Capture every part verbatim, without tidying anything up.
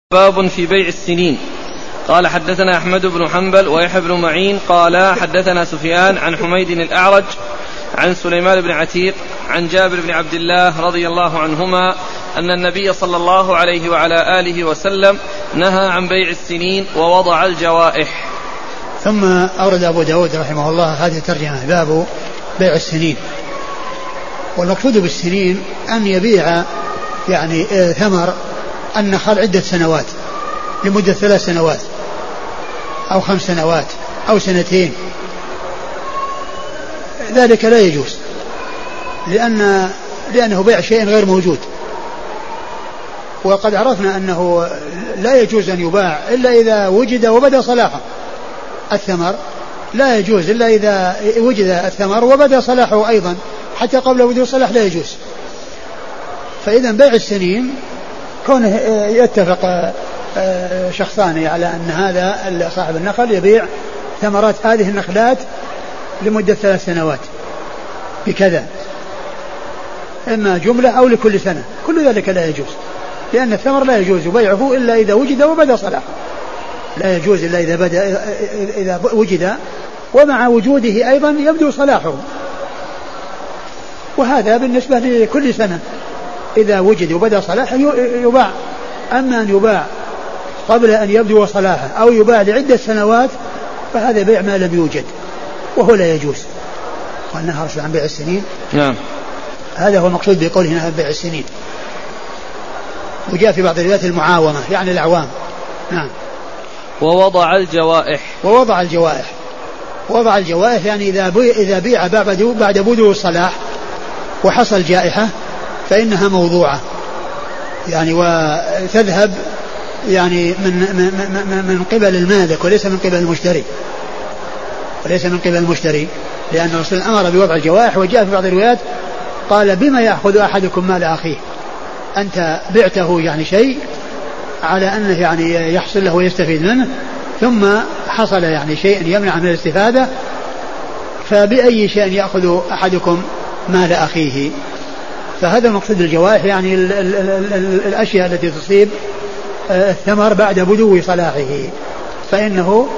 باب في بيع السنين. قال حدثنا أحمد بن حنبل ويحيى بن معين قال حدثنا سفيان عن حميد الأعرج عن سليمان بن عتيق عن جابر بن عبد الله رضي الله عنهما أن النبي صلى الله عليه وعلى آله وسلم نهى عن بيع السنين ووضع الجوائح. ثم أورد أبو داود رحمه الله هذه الترجمة باب بيع السنين. والمقصود بالسنين أن يبيع يعني ثمر النخل عدة سنوات لمدة ثلاث سنوات أو خمس سنوات أو سنتين، ذلك لا يجوز لأن لأنه بيع شيء غير موجود. وقد عرفنا أنه لا يجوز أن يباع إلا إذا وجد وبدأ صلاحه. الثمر لا يجوز إلا إذا وجد الثمر وبدأ صلاحه أيضا، حتى قبل وجود صلاح لا يجوز. فإذا بيع السنين كونه يتفق شخصان على أن هذا صاحب النخل يبيع ثمرات هذه النخلات لمدة ثلاث سنوات بكذا، إما جملة أو لكل سنة، كل ذلك لا يجوز، لأن الثمر لا يجوز بيعه إلا إذا وجد وبدأ صلاحه، لا يجوز إلا إذا بدأ إذا وجد ومع وجوده أيضا يبدو صلاحه. وهذا بالنسبة لكل سنة إذا وجد وبدأ صلاحه يباع. أما أن يباع قبل أن يبدو صلاحه أو يباع لعدة سنوات فهذا بيع ما لم يوجد وهو لا يجوز. قال نهى الرسول عن بيع السنين. نعم. هذا هو المقصود بقوله نهى عن بيع السنين. وجاء في بعض الروايات المعاومة يعني الأعوام. نعم. ووضع الجوائح. ووضع الجوائح وضع الجوائح يعني إذا إذا بيع بعد بعد بدو الصلاح وحصل جائحة فإنها موضوعة يعني وتذهب يعني من من من قبل المالك وليس من قبل المشتري وليس من قبل المشتري لأن الرسول أمر بوضع الجوائح. وجاء في بعض الروايات قال بما يأخذ أحدكم مال أخيه، أنت بعته يعني شيء على أنه يعني يحصل له ويستفيد منه، ثم حصل يعني شيء يمنع من الاستفادة، فبأي شيء يأخذ أحدكم مال أخيه. فهذا المقصود بالجوائح يعني ال ال ال ال الأشياء التي تصيب الثمر بعد بدو صلاحه، فإنه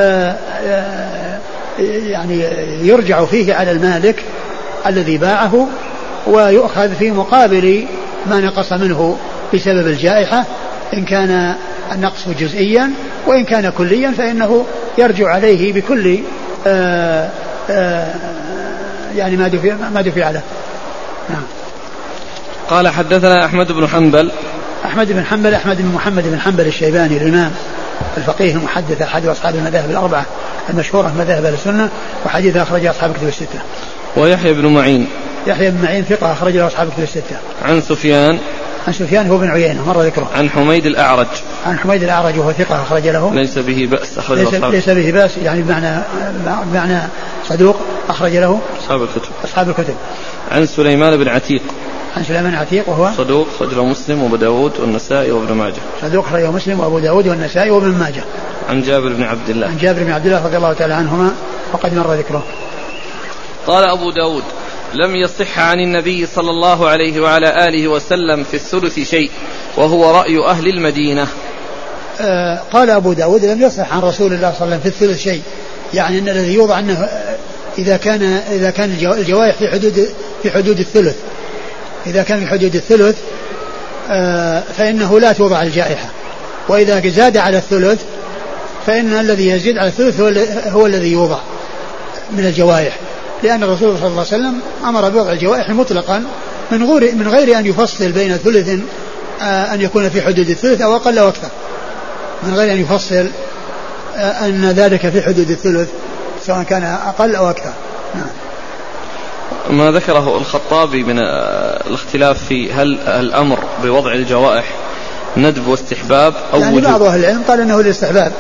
يعني يرجع فيه على المالك الذي باعه ويؤخذ في مقابل ما نقص منه بسبب الجائحة، إن كان النقص جزئيا، وإن كان كليا فإنه يرجع عليه بكل آآ آآ يعني ما دفع, ما دفع له. نعم. قال حدثنا أحمد بن حنبل. أحمد بن حنبل أحمد بن محمد بن حنبل الشيباني الإمام الفقيه المحدث أحد أصحاب المذاهب الأربعة المشهورة مذاهب أهل السنة، وحديث أخرج أصحاب الكتب الستة. ويحيى بن معين. يحيى بن معين ثقة أخرج أصحاب الكتب الستة. عن سفيان. عن سفيان هو بن عيينة مر ذكره. عن حميد الأعرج. عن حميد الأعرج وهو ثقة أخرج له. ليس به بأس أخرج ليس, ليس به بأس يعني بمعنى بمعنى صدوق أخرج له أصحاب الكتب. أصحاب الكتب. عن سليمان بن عتيق. عن سليمان عتيق وهو صدوق أخرجه مسلم وأبو داود والنسائي وابن ماجه. صدوق أخرجه مسلم وأبو داود والنسائي وابن ماجه. عن جابر بن عبد الله. عن جابر بن عبد الله رضي الله تعالى عنهما وقد مر ذكره. قال أبو داود لم يصح عن النبي صلى الله عليه وعلى آله وسلم في الثلث شيء وهو رأي أهل المدينة. آه قال أبو داود لم يصح عن رسول الله صلى الله عليه وسلم في الثلث شيء، يعني أن الذي يوضع أنه إذا كان إذا كان الجوائح في حدود في حدود الثلث إذا كان في حدود الثلث آه فإنه لا توضع الجائحة، وإذا زاد على الثلث فإن الذي يزيد على الثلث هو, هو الذي يوضع من الجوائح، لأن الرسول صلى الله عليه وسلم أمر بوضع الجوائح مطلقا من غير من غير أن يفصل بين ثلث آه أن يكون في حدود الثلث أو أقل أو أكثر، من غير أن يفصل آه أن ذلك في حدود الثلث سواء كان أقل أو أكثر. نعم. ما ذكره الخطابي من الاختلاف في هل الأمر بوضع الجوائح ندب واستحباب أو يعني وجوب؟ بعض أهل العلم قال أنه للاستحباب،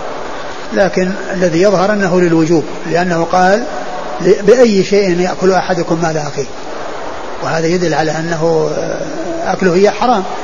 لكن الذي يظهر أنه للوجوب، لأنه قال بأي شيء يأكل أحدكم مال أخيه، وهذا يدل على أنه أكله هي حرام،